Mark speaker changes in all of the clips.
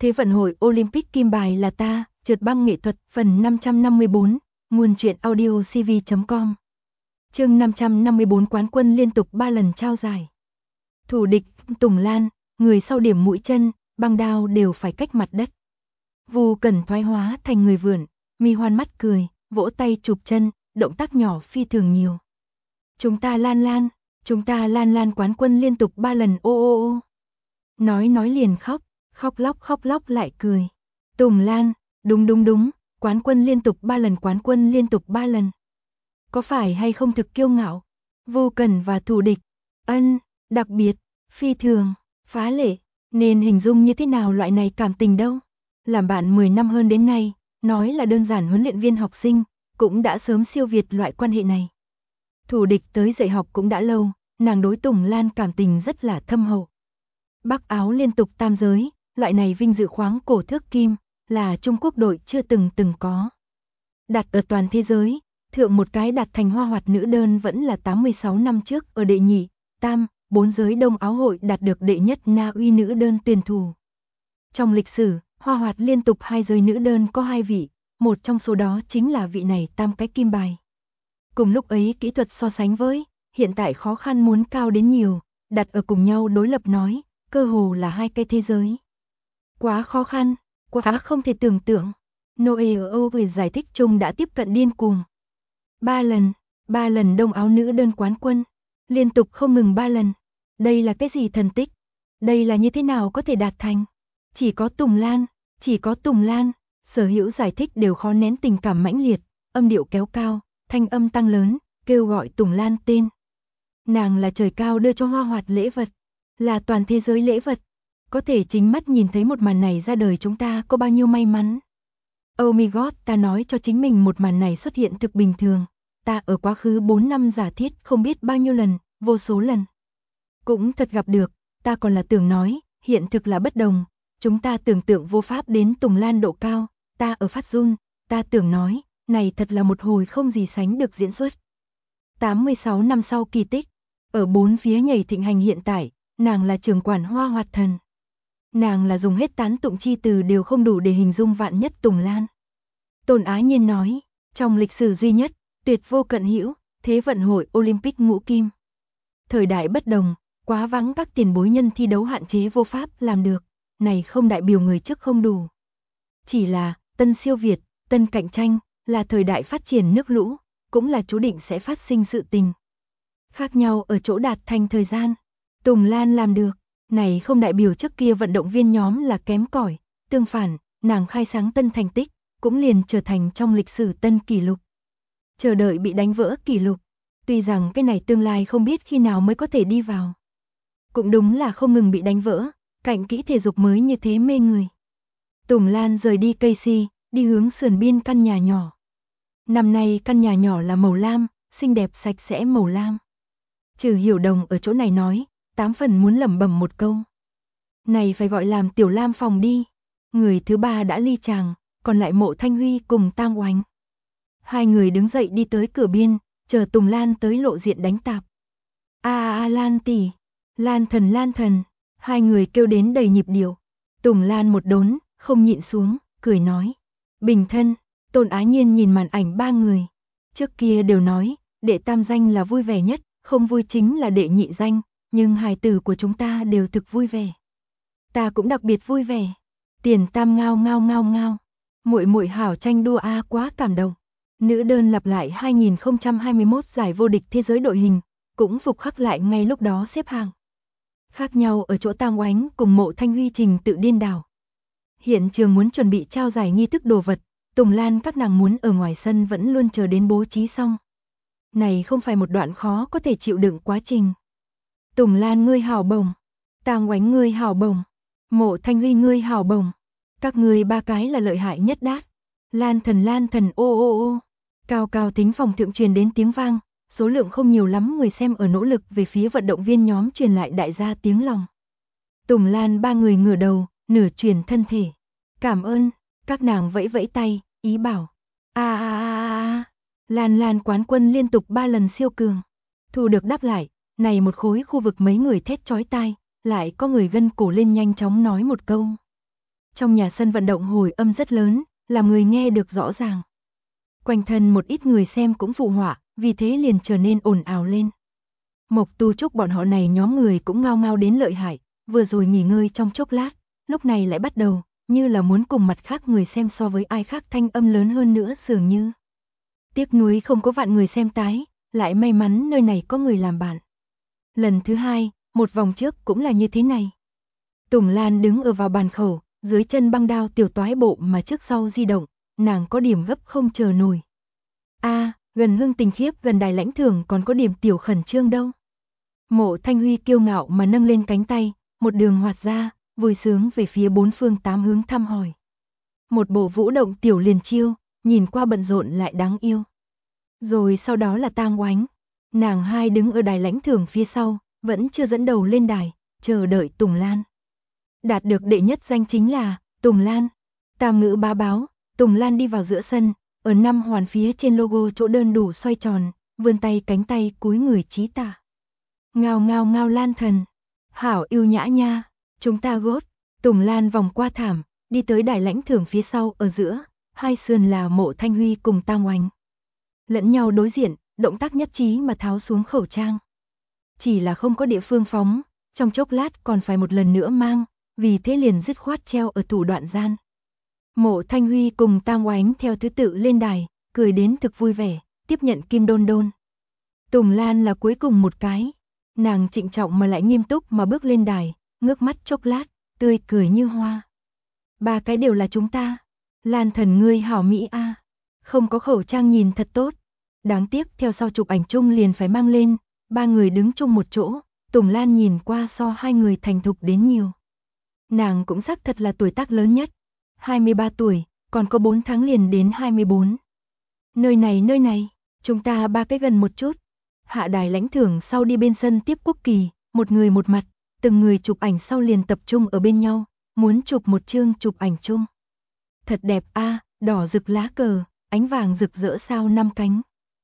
Speaker 1: Thế vận hội Olympic kim bài là ta, trượt băng nghệ thuật phần 554, nguồn truyện audio cv.com. Chương 554 quán quân liên tục 3 lần trao giải. Thủ địch, Tùng Lan, người sau điểm mũi chân, băng đao đều phải cách mặt đất. Vu Cẩn thoái hóa thành người vượn, Mi Hoan mắt cười, vỗ tay chụp chân, động tác nhỏ phi thường nhiều. Chúng ta Lan Lan quán quân liên tục 3 lần ô ô ô. Nói liền khóc lóc lại cười. Tùng Lan, đúng, quán quân liên tục 3 lần, quán quân liên tục 3 lần. Có phải hay không thực kiêu ngạo? Vô Cẩn và thủ địch, đặc biệt, phi thường, phá lệ, nên hình dung như thế nào loại này cảm tình đâu. Làm bạn 10 năm hơn đến nay, nói là đơn giản huấn luyện viên học sinh, cũng đã sớm siêu việt loại quan hệ này. Thủ địch tới dạy học cũng đã lâu, nàng đối Tùng Lan cảm tình rất là thâm hậu. Bắc áo liên tục tam giới, loại này vinh dự khoáng cổ thước kim, là Trung Quốc đội chưa từng có. Đặt ở toàn thế giới, thượng một cái đạt thành hoa hoạt nữ đơn vẫn là 86 năm trước ở đệ nhị, tam, 4 giới đông áo hội đạt được đệ nhất Na Uy nữ đơn tuyển thủ. Trong lịch sử, hoa hoạt liên tục 2 giới nữ đơn có 2 vị, một trong số đó chính là vị này tam cái kim bài. Cùng lúc ấy kỹ thuật so sánh với, hiện tại khó khăn muốn cao đến nhiều, đặt ở cùng nhau đối lập nói, cơ hồ là 2 cái thế giới. Quá khó khăn, quá không thể tưởng tượng. Noe giải thích chung đã tiếp cận điên cuồng. 3 lần đông áo nữ đơn quán quân, liên tục không ngừng 3 lần. Đây là cái gì thần tích? Đây là như thế nào có thể đạt thành? Chỉ có Tùng Lan, sở hữu giải thích đều khó nén tình cảm mãnh liệt, âm điệu kéo cao, thanh âm tăng lớn, kêu gọi Tùng Lan tên. Nàng là trời cao đưa cho hoa hoạt lễ vật, là toàn thế giới lễ vật. Có thể chính mắt nhìn thấy một màn này ra đời chúng ta có bao nhiêu may mắn. Oh my god, ta nói cho chính mình một màn này xuất hiện thực bình thường. Ta ở quá khứ 4 năm giả thiết không biết bao nhiêu lần, vô số lần. Cũng thật gặp được, ta còn là tưởng nói, hiện thực là bất đồng. Chúng ta tưởng tượng vô pháp đến Tùng Lan độ cao, ta ở phát run, ta tưởng nói, này thật là một hồi không gì sánh được diễn xuất. 86 năm sau kỳ tích, ở bốn phía nhảy thịnh hành hiện tại, nàng là trưởng quản hoa hoạt thần. Nàng là dùng hết tán tụng chi từ đều không đủ để hình dung vạn nhất Tùng Lan. Tôn Á Nhiên nói, trong lịch sử duy nhất, tuyệt vô cận hữu, thế vận hội Olympic ngũ kim. Thời đại bất đồng, quá vắng các tiền bối nhân thi đấu hạn chế vô pháp làm được, này không đại biểu người trước không đủ. Chỉ là, tân siêu việt, tân cạnh tranh, là thời đại phát triển nước lũ, cũng là chú định sẽ phát sinh sự tình. Khác nhau ở chỗ đạt thành thời gian, Tùng Lan làm được. Này không đại biểu trước kia vận động viên nhóm là kém cỏi, tương phản, nàng khai sáng tân thành tích, cũng liền trở thành trong lịch sử tân kỷ lục. Chờ đợi bị đánh vỡ kỷ lục, tuy rằng cái này tương lai không biết khi nào mới có thể đi vào. Cũng đúng là không ngừng bị đánh vỡ, cạnh kỹ thể dục mới như thế mê người. Tùng Lan rời đi Casey, đi hướng sườn biên căn nhà nhỏ. Năm nay căn nhà nhỏ là màu lam, xinh đẹp sạch sẽ màu lam. Trừ Hiểu Đồng ở chỗ này nói, 8 phần muốn lẩm bẩm một câu. Này phải gọi làm Tiểu Lam phòng đi. Người thứ ba đã ly chàng, còn lại Mộ Thanh Huy cùng Tam Oánh. Hai người đứng dậy đi tới cửa biên, chờ Tùng Lan tới lộ diện đánh tạp. Lan tỷ, Lan thần, hai người kêu đến đầy nhịp điệu. Tùng Lan một đốn, không nhịn xuống, cười nói. Bình thân, Tôn Á Nhiên nhìn màn ảnh 3 người. Trước kia đều nói, đệ tam danh là vui vẻ nhất, không vui chính là đệ nhị danh. Nhưng hài tử của chúng ta đều thực vui vẻ. Ta cũng đặc biệt vui vẻ. Tiền tam ngao. Muội hảo tranh đua quá cảm động. Nữ đơn lặp lại 2021 giải vô địch thế giới đội hình, cũng phục khắc lại ngay lúc đó xếp hàng. Khác nhau ở chỗ Tam Oánh cùng Mộ Thanh Huy trình tự điên đảo. Hiện trường muốn chuẩn bị trao giải nghi thức đồ vật, Tùng Lan các nàng muốn ở ngoài sân vẫn luôn chờ đến bố trí xong. Này không phải một đoạn khó có thể chịu đựng quá trình. Tùng Lan ngươi hảo bổng, Tam Oánh ngươi hảo bổng, Mộ Thanh Huy ngươi hảo bổng. Các ngươi ba cái là lợi hại nhất đát. Lan thần ô. Cao thính phòng thượng truyền đến tiếng vang, số lượng không nhiều lắm người xem ở nỗ lực về phía vận động viên nhóm truyền lại đại gia tiếng lòng. Tùng Lan ba người ngửa đầu, nửa truyền thân thể. Cảm ơn, các nàng vẫy vẫy tay, ý bảo. Lan quán quân liên tục 3 lần siêu cường. Thu được đáp lại. Này một khối khu vực mấy người thét chói tai, lại có người gân cổ lên nhanh chóng nói một câu. Trong nhà sân vận động hồi âm rất lớn, làm người nghe được rõ ràng. Quanh thân một ít người xem cũng phụ họa, vì thế liền trở nên ồn ào lên. Mộc Tu Trúc bọn họ này nhóm người cũng ngao ngao đến lợi hại, vừa rồi nghỉ ngơi trong chốc lát, lúc này lại bắt đầu, như là muốn cùng mặt khác người xem so với ai khác thanh âm lớn hơn nữa dường như. Tiếc nuối không có vạn người xem tái, lại may mắn nơi này có người làm bạn. Lần thứ hai, một vòng trước cũng là như thế này. Tùng Lan đứng ở vào bàn khẩu, dưới chân băng đao tiểu toái bộ mà trước sau di động, nàng có điểm gấp không chờ nổi. Gần Hưng Tình khiếp gần đài lãnh thưởng còn có điểm tiểu khẩn trương đâu. Mộ Thanh Huy kiêu ngạo mà nâng lên cánh tay, một đường hoạt ra, vui sướng về phía bốn phương tám hướng thăm hỏi. Một bộ vũ động tiểu liền chiêu, nhìn qua bận rộn lại đáng yêu. Rồi sau đó là Tang Oánh, nàng hai đứng ở đài lãnh thưởng phía sau, vẫn chưa dẫn đầu lên đài, chờ đợi Tùng Lan. Đạt được đệ nhất danh chính là Tùng Lan. Tam ngữ bá báo, Tùng Lan đi vào giữa sân, ở năm hoàn phía trên logo chỗ đơn đủ xoay tròn, vươn tay cánh tay cúi người chí tả. Ngao ngao ngao Lan thần, hảo yêu nhã nha, chúng ta gót. Tùng Lan vòng qua thảm, đi tới đài lãnh thưởng phía sau ở giữa, hai sườn là Mộ Thanh Huy cùng Tang Oánh. Lẫn nhau đối diện, động tác nhất trí mà tháo xuống khẩu trang. Chỉ là không có địa phương phóng, trong chốc lát còn phải một lần nữa mang, vì thế liền dứt khoát treo ở tủ đoạn gian. Mộ Thanh Huy cùng Tang Oánh theo thứ tự lên đài, cười đến thực vui vẻ, tiếp nhận kim đôn đôn. Tùng Lan là cuối cùng một cái, nàng trịnh trọng mà lại nghiêm túc mà bước lên đài, ngước mắt chốc lát, tươi cười như hoa. Ba cái đều là chúng ta. Lan thần ngươi hảo mỹ a. Không có khẩu trang nhìn thật tốt. Đáng tiếc theo sau chụp ảnh chung liền phải mang lên, ba người đứng chung một chỗ, Tùng Lan nhìn qua so hai người thành thục đến nhiều. Nàng cũng xác thật là tuổi tác lớn nhất, 23 tuổi, còn có 4 tháng liền đến 24. Nơi này, chúng ta ba cái gần một chút. Hạ đài lãnh thưởng sau đi bên sân tiếp quốc kỳ, một người một mặt, từng người chụp ảnh sau liền tập trung ở bên nhau, muốn chụp một chương chụp ảnh chung. Thật đẹp a, đỏ rực lá cờ, ánh vàng rực rỡ sao năm cánh.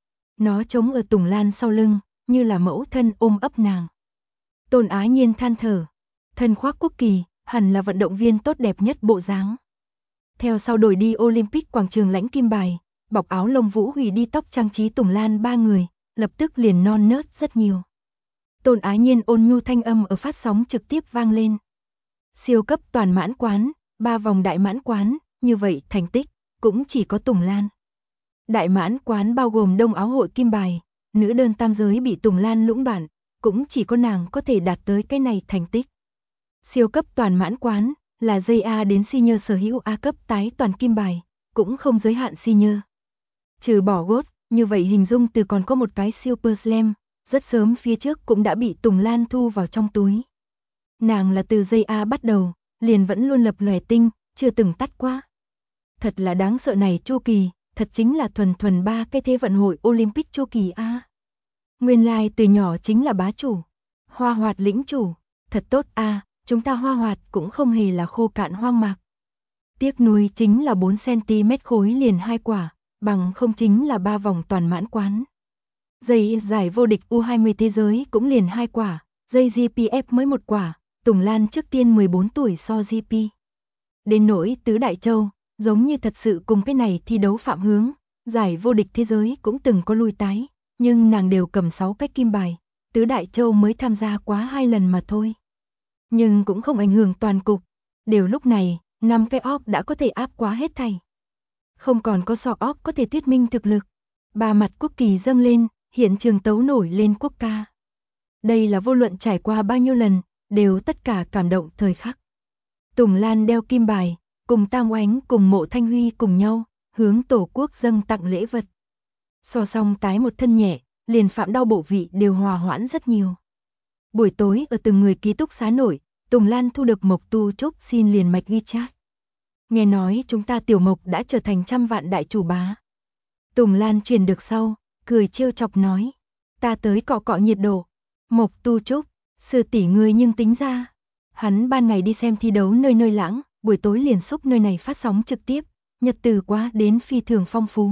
Speaker 1: Nó trống ở Tùng Lan sau lưng, như là mẫu thân ôm ấp nàng. Tôn Á Nhiên than thở, thân khoác quốc kỳ, hẳn là vận động viên tốt đẹp nhất bộ dáng. Theo sau đổi đi Olympic quảng trường lãnh kim bài, bọc áo lông vũ hủy đi tóc trang trí Tùng Lan ba người, lập tức liền non nớt rất nhiều. Tôn Á Nhiên ôn nhu thanh âm ở phát sóng trực tiếp vang lên. Siêu cấp toàn mãn quán, 3 vòng đại mãn quán, như vậy thành tích, cũng chỉ có Tùng Lan. Đại mãn quán bao gồm đông áo hội kim bài, nữ đơn tam giới bị Tùng Lan lũng đoạn, cũng chỉ có nàng có thể đạt tới cái này thành tích. Siêu cấp toàn mãn quán, là JA đến senior sở hữu A cấp tái toàn kim bài, cũng không giới hạn senior. Trừ bỏ gót, như vậy hình dung từ còn có một cái Super Slam, rất sớm phía trước cũng đã bị Tùng Lan thu vào trong túi. Nàng là từ JA bắt đầu, liền vẫn luôn lập lòe tinh, chưa từng tắt qua. Thật là đáng sợ này chu kỳ, thật chính là thuần ba cái thế vận hội Olympic chu kỳ a. Nguyên lai từ nhỏ chính là bá chủ, Hoa Hoạt lĩnh chủ, thật tốt a, chúng ta Hoa Hoạt cũng không hề là khô cạn hoang mạc. Tiếc nuối chính là 4 cm khối liền 2 quả, bằng không chính là 3 vòng toàn mãn quán. Dây giải vô địch U20 thế giới cũng liền 2 quả, dây GPF mới 1 quả, Tùng Lan trước tiên 14 tuổi so GP. Đến nỗi tứ đại châu, giống như thật sự cùng cái này thi đấu phạm hướng, giải vô địch thế giới cũng từng có lui tái, nhưng nàng đều cầm 6 cái kim bài, tứ đại châu mới tham gia quá 2 lần mà thôi. Nhưng cũng không ảnh hưởng toàn cục, đều lúc này, 5 cái óc đã có thể áp quá hết thảy. Không còn có sọ óc có thể thuyết minh thực lực. Ba mặt quốc kỳ dâng lên, hiện trường tấu nổi lên quốc ca. Đây là vô luận trải qua bao nhiêu lần, đều tất cả cảm động thời khắc. Tùng Lan đeo kim bài, cùng Tang Oánh cùng Mộ Thanh Huy cùng nhau, hướng tổ quốc dâng tặng lễ vật. So song tái một thân nhẹ, liền phạm đau bộ vị đều hòa hoãn rất nhiều. Buổi tối ở từng người ký túc xá nổi, Tùng Lan thu được Mộc Tu Trúc xin liền mạch ghi chat. Nghe nói chúng ta tiểu Mộc đã trở thành 100 vạn đại chủ bá. Tùng Lan truyền được sau, cười trêu chọc nói, ta tới cọ cọ nhiệt độ. Mộc Tu Trúc, sư tỷ ngươi nhưng tính ra. Hắn ban ngày đi xem thi đấu nơi nơi lãng, buổi tối liền xúc nơi này phát sóng trực tiếp, nhật từ quá đến phi thường phong phú.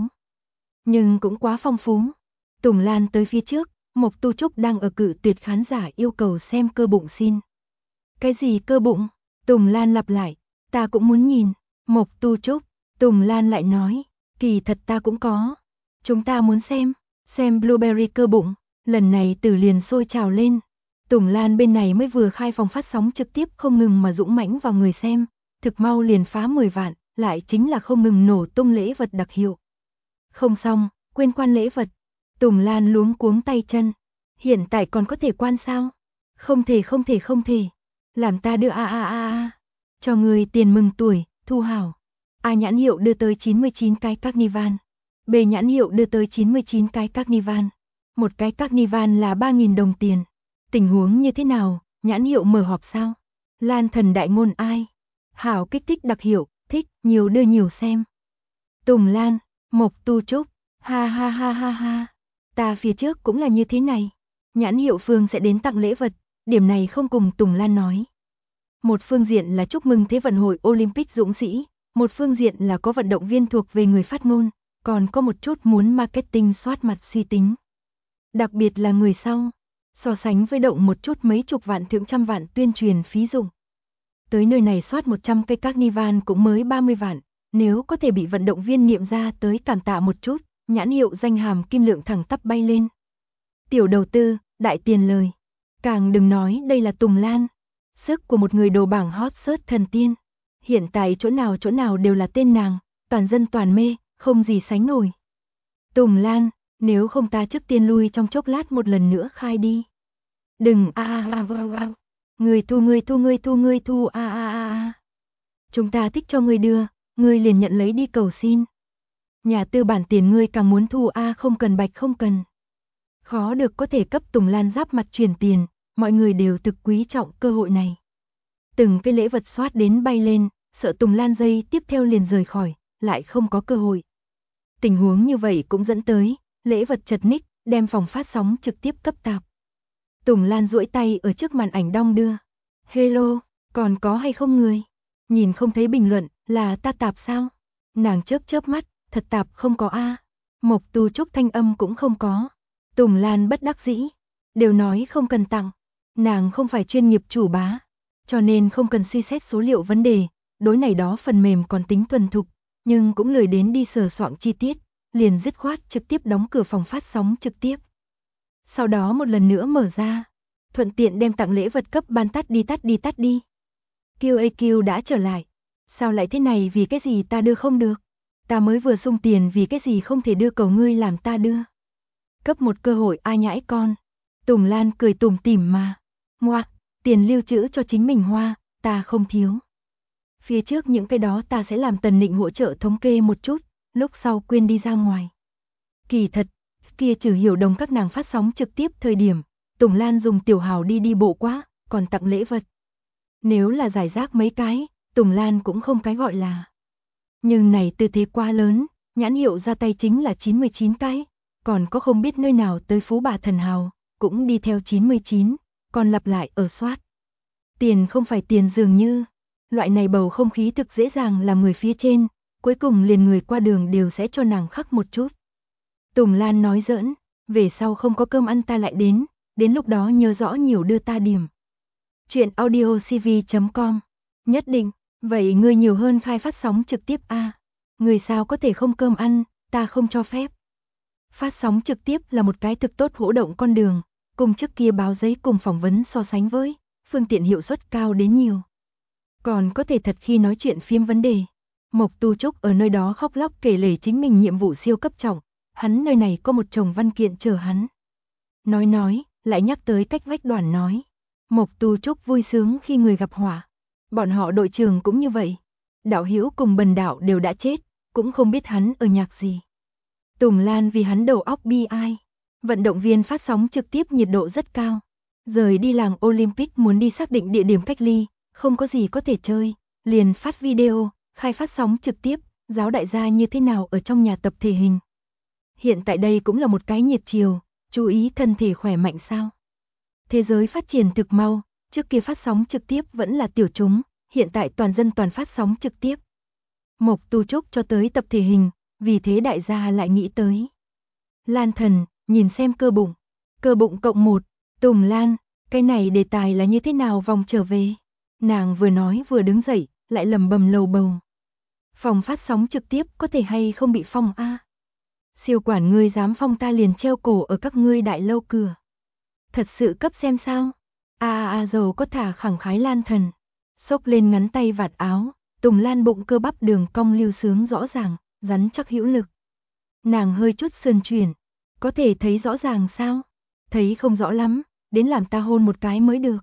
Speaker 1: Nhưng cũng quá phong phú. Tùng Lan tới phía trước, Mộc Tu Trúc đang ở cự tuyệt khán giả yêu cầu xem cơ bụng xin. Cái gì cơ bụng? Tùng Lan lặp lại, Ta cũng muốn nhìn. Mộc Tu Trúc, Tùng Lan lại nói, kỳ thật ta cũng có. Chúng ta muốn xem Blueberry cơ bụng. Lần này Tử liền sôi trào lên. Tùng Lan bên này mới vừa khai phòng phát sóng trực tiếp không ngừng mà dũng mãnh vào người xem, thực mau liền phá 10 vạn, lại chính là không ngừng nổ tung lễ vật đặc hiệu. Không xong, quên quan lễ vật. Tùng Lan luống cuống tay chân. Hiện tại còn có thể quan sao? Không thể. Làm ta đưa a. Cho người tiền mừng tuổi, Thu Hảo. A nhãn hiệu đưa tới 99 cái Carnival. B nhãn hiệu đưa tới 99 cái Carnival. Một cái Carnival là 3.000 đồng tiền. Tình huống như thế nào, nhãn hiệu mở họp sao? Lan thần đại ngôn ai? Hảo kích thích đặc hiệu, thích, nhiều đưa nhiều xem. Tùng Lan, Mộc Tu Trúc, ha. Ta phía trước cũng là như thế này. Nhãn hiệu Phương sẽ đến tặng lễ vật, điểm này không cùng Tùng Lan nói. Một phương diện là chúc mừng Thế vận hội Olympic dũng sĩ, một phương diện là có vận động viên thuộc về người phát ngôn, còn có một chút muốn marketing soát mặt suy tính. Đặc biệt là người sau, so sánh với động một chút mấy chục vạn thượng trăm vạn tuyên truyền phí dụng. Tới nơi này soát 100 cây Carnival cũng mới 30 vạn, nếu có thể bị vận động viên niệm ra tới cảm tạ một chút, nhãn hiệu danh hàm kim lượng thẳng tắp bay lên. Tiểu đầu tư, đại tiền lời. Càng đừng nói đây là Tùng Lan, sức của một người đầu bảng hot search thần tiên. Hiện tại chỗ nào đều là tên nàng, toàn dân toàn mê, không gì sánh nổi. Tùng Lan, nếu không ta trước tiên lui trong chốc lát một lần nữa khai đi. Đừng Người thu a. Chúng ta thích cho người đưa, người liền nhận lấy đi cầu xin. Nhà tư bản tiền ngươi càng muốn thu a, không cần bạch không cần. Khó được có thể cấp Tùng Lan giáp mặt truyền tiền, mọi người đều thực quý trọng cơ hội này. Từng cái lễ vật soát đến bay lên, sợ Tùng Lan dây tiếp theo liền rời khỏi, lại không có cơ hội. Tình huống như vậy cũng dẫn tới, lễ vật chật ních, đem phòng phát sóng trực tiếp cấp tạp. Tùng Lan duỗi tay ở trước màn ảnh đong đưa. Hello, còn có hay không người? Nhìn không thấy bình luận, là ta tạp sao? Nàng chớp mắt, thật tạp không có a. Mộc Tu Trúc thanh âm cũng không có. Tùng Lan bất đắc dĩ, đều nói không cần tặng. Nàng không phải chuyên nghiệp chủ bá, cho nên không cần suy xét số liệu vấn đề, đối này đó phần mềm còn tính thuần thục, nhưng cũng lười đến đi sờ soạn chi tiết, liền dứt khoát trực tiếp đóng cửa phòng phát sóng trực tiếp. Sau đó một lần nữa mở ra, thuận tiện đem tặng lễ vật cấp ban tắt đi. QAQ đã trở lại. Sao lại thế này, vì cái gì ta đưa không được? Ta mới vừa sung tiền, vì cái gì không thể đưa, cầu ngươi làm ta đưa. Cấp một cơ hội a nhãi con. Tùng Lan cười tủm tỉm mà. Ngoạc, tiền lưu trữ cho chính mình hoa, ta không thiếu. Phía trước những cái đó ta sẽ làm Tần Nịnh hỗ trợ thống kê một chút, lúc sau quên đi ra ngoài. Kỳ thật, kia Trừ Hiểu Đồng các nàng phát sóng trực tiếp thời điểm, Tùng Lan dùng tiểu hào đi bộ quá, còn tặng lễ vật. Nếu là giải rác mấy cái, Tùng Lan cũng không cái gọi là. Nhưng này tư thế quá lớn, nhãn hiệu ra tay chính là 99 cái, còn có không biết nơi nào tới phú bà thần hào, cũng đi theo 99, còn lặp lại ở soát. Tiền không phải tiền dường như, loại này bầu không khí thực dễ dàng làm người phía trên, cuối cùng liền người qua đường đều sẽ cho nàng khắc một chút. Tùng Lan nói giỡn, về sau không có cơm ăn ta lại đến lúc đó nhớ rõ nhiều đưa ta điểm. Chuyện audiocv.com. Nhất định, vậy ngươi nhiều hơn khai phát sóng trực tiếp a. Người sao có thể không cơm ăn, ta không cho phép. Phát sóng trực tiếp là một cái thực tốt hỗ động con đường, cùng trước kia báo giấy cùng phỏng vấn so sánh với, phương tiện hiệu suất cao đến nhiều. Còn có thể thật khi nói chuyện phiếm vấn đề. Mộc Tu Trúc ở nơi đó khóc lóc kể lể chính mình nhiệm vụ siêu cấp trọng, hắn nơi này có một chồng văn kiện chờ hắn. Nói, lại nhắc tới cách vách Đoàn nói. Mộc Tu Trúc vui sướng khi người gặp họa. Bọn họ đội trưởng cũng như vậy. Đạo Hữu cùng Bần Đạo đều đã chết, cũng không biết hắn ở nhạc gì. Tùng Lan vì hắn đầu óc bi ai. Vận động viên phát sóng trực tiếp nhiệt độ rất cao. Rời đi làng Olympic muốn đi xác định địa điểm cách ly, không có gì có thể chơi, liền phát video, khai phát sóng trực tiếp, giáo đại gia như thế nào ở trong nhà tập thể hình. Hiện tại đây cũng là một cái nhiệt chiều, chú ý thân thể khỏe mạnh sao. Thế giới phát triển thực mau, trước kia phát sóng trực tiếp vẫn là tiểu chúng, hiện tại toàn dân toàn phát sóng trực tiếp. Mộc Tu Trúc cho tới tập thể hình, vì thế đại gia lại nghĩ tới. Lan thần, nhìn xem cơ bụng cộng 1, Tùng Lan, cái này đề tài là như thế nào vòng trở về. Nàng vừa nói vừa đứng dậy, lại lầm bầm lầu bầu. Phòng phát sóng trực tiếp có thể hay không bị phong a? Siêu quản ngươi dám phong ta liền treo cổ ở các ngươi đại lâu cửa. Thật sự cấp xem sao? Dầu có thả khẳng khái lan thần. Xốc lên ngắn tay vạt áo, Tùng Lan bụng cơ bắp đường cong lưu sướng rõ ràng, rắn chắc hữu lực. Nàng hơi chút sườn chuyển, có thể thấy rõ ràng sao? Thấy không rõ lắm, đến làm ta hôn một cái mới được.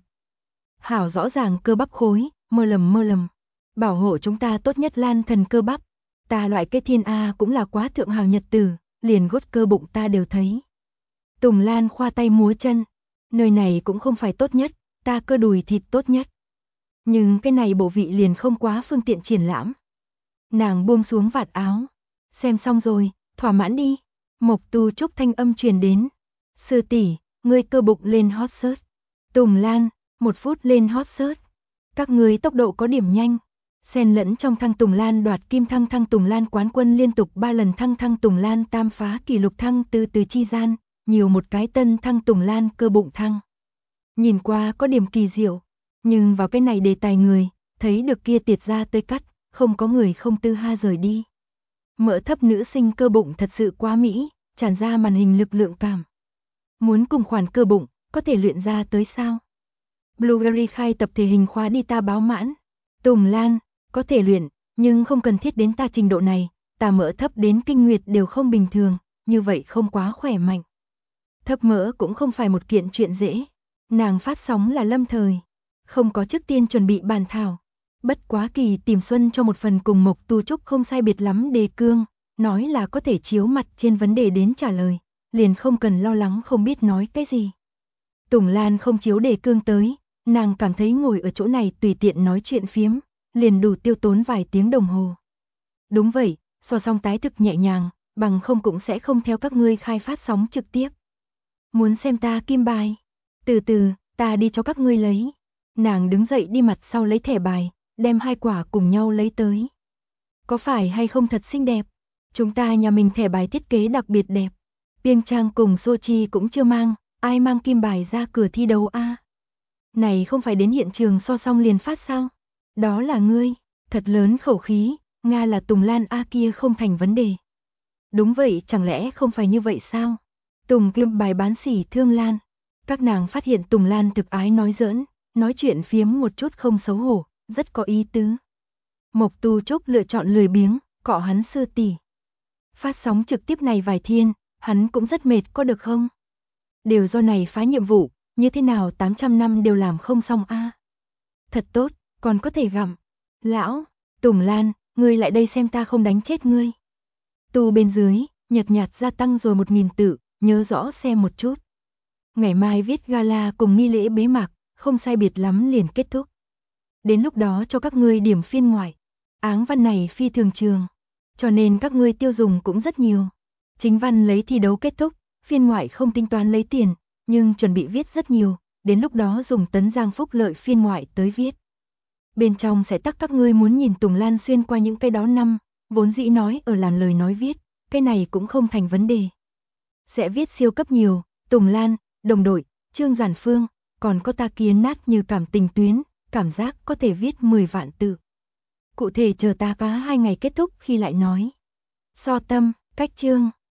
Speaker 1: Hảo rõ ràng cơ bắp khối, mơ lầm. Bảo hộ chúng ta tốt nhất lan thần cơ bắp. Ta loại cái thiên A cũng là quá thượng hào nhật tử, liền gốt cơ bụng ta đều thấy. Tùng Lan khoa tay múa chân, nơi này cũng không phải tốt nhất, ta cơ đùi thịt tốt nhất. Nhưng cái này bộ vị liền không quá phương tiện triển lãm. Nàng buông xuống vạt áo. Xem xong rồi, thỏa mãn đi. Mộc Tu Trúc thanh âm truyền đến. Sư tỷ, ngươi cơ bụng lên hot search. Tùng Lan, 1 phút lên hot search. Các ngươi tốc độ có điểm nhanh. Xen lẫn trong thăng Tùng Lan đoạt kim thăng Tùng Lan quán quân liên tục 3 lần thăng Tùng Lan tam phá kỷ lục thăng từ chi gian, nhiều một cái tân thăng Tùng Lan cơ bụng thăng. Nhìn qua có điểm kỳ diệu, nhưng vào cái này đề tài người, thấy được kia tiệt ra tơi cắt, không có người không tư ha rời đi. Mỡ thấp nữ sinh cơ bụng thật sự quá mỹ, tràn ra màn hình lực lượng cảm. Muốn cùng khoản cơ bụng, có thể luyện ra tới sao? Blueberry khai tập thể hình khóa đi ta báo mãn. Tùng Lan, có thể luyện, nhưng không cần thiết đến ta trình độ này, ta mỡ thấp đến kinh nguyệt đều không bình thường, như vậy không quá khỏe mạnh. Thấp mỡ cũng không phải một kiện chuyện dễ. Nàng phát sóng là lâm thời, không có trước tiên chuẩn bị bàn thảo. Bất quá Kỳ tìm Xuân cho một phần cùng Mộc Tu Trúc không sai biệt lắm đề cương, nói là có thể chiếu mặt trên vấn đề đến trả lời, liền không cần lo lắng không biết nói cái gì. Tùng Lan không chiếu đề cương tới, nàng cảm thấy ngồi ở chỗ này tùy tiện nói chuyện phiếm, liền đủ tiêu tốn vài tiếng đồng hồ. Đúng vậy, so song tái thực nhẹ nhàng, bằng không cũng sẽ không theo các ngươi khai phát sóng trực tiếp. Muốn xem ta kim bài? Từ từ, ta đi cho các ngươi lấy. Nàng đứng dậy đi mặt sau lấy thẻ bài, đem 2 quả cùng nhau lấy tới. Có phải hay không thật xinh đẹp? Chúng ta nhà mình thẻ bài thiết kế đặc biệt đẹp. Piêng Trang cùng Sochi cũng chưa mang, ai mang kim bài ra cửa thi đấu a? Này không phải đến hiện trường so xong liền phát sao? Đó là ngươi, thật lớn khẩu khí, Nga là Tùng Lan a kia không thành vấn đề. Đúng vậy, chẳng lẽ không phải như vậy sao? Tùng kim bài bán sỉ thương Lan. Các nàng phát hiện Tùng Lan thực ái nói giỡn, nói chuyện phiếm một chút không xấu hổ, rất có ý tứ. Mộc Tu Trúc lựa chọn lười biếng, cọ hắn sư tỷ. Phát sóng trực tiếp này vài thiên, hắn cũng rất mệt có được không? Đều do này phá nhiệm vụ, như thế nào 800 năm đều làm không xong a? Thật tốt, còn có thể gặm. Lão, Tùng Lan, ngươi lại đây xem ta không đánh chết ngươi. Tu bên dưới, nhợt nhạt gia tăng rồi 1000 tự, nhớ rõ xem một chút. Ngày mai viết gala cùng nghi lễ bế mạc, không sai biệt lắm liền kết thúc. Đến lúc đó cho các ngươi điểm phiên ngoại. Áng văn này phi thường trường, cho nên các ngươi tiêu dùng cũng rất nhiều. Chính văn lấy thi đấu kết thúc, phiên ngoại không tính toán lấy tiền, nhưng chuẩn bị viết rất nhiều, đến lúc đó dùng Tấn Giang phúc lợi phiên ngoại tới viết. Bên trong sẽ tắc các ngươi muốn nhìn Tùng Lan xuyên qua những cái đó năm, vốn dĩ nói ở làn lời nói viết, cái này cũng không thành vấn đề. Sẽ viết siêu cấp nhiều, Tùng Lan, đồng đội, Trương Giản Phương, còn có ta kiến nát như cảm tình tuyến, cảm giác có thể viết 10 vạn từ. Cụ thể chờ ta phá 2 ngày kết thúc khi lại nói. So tâm, cách chương.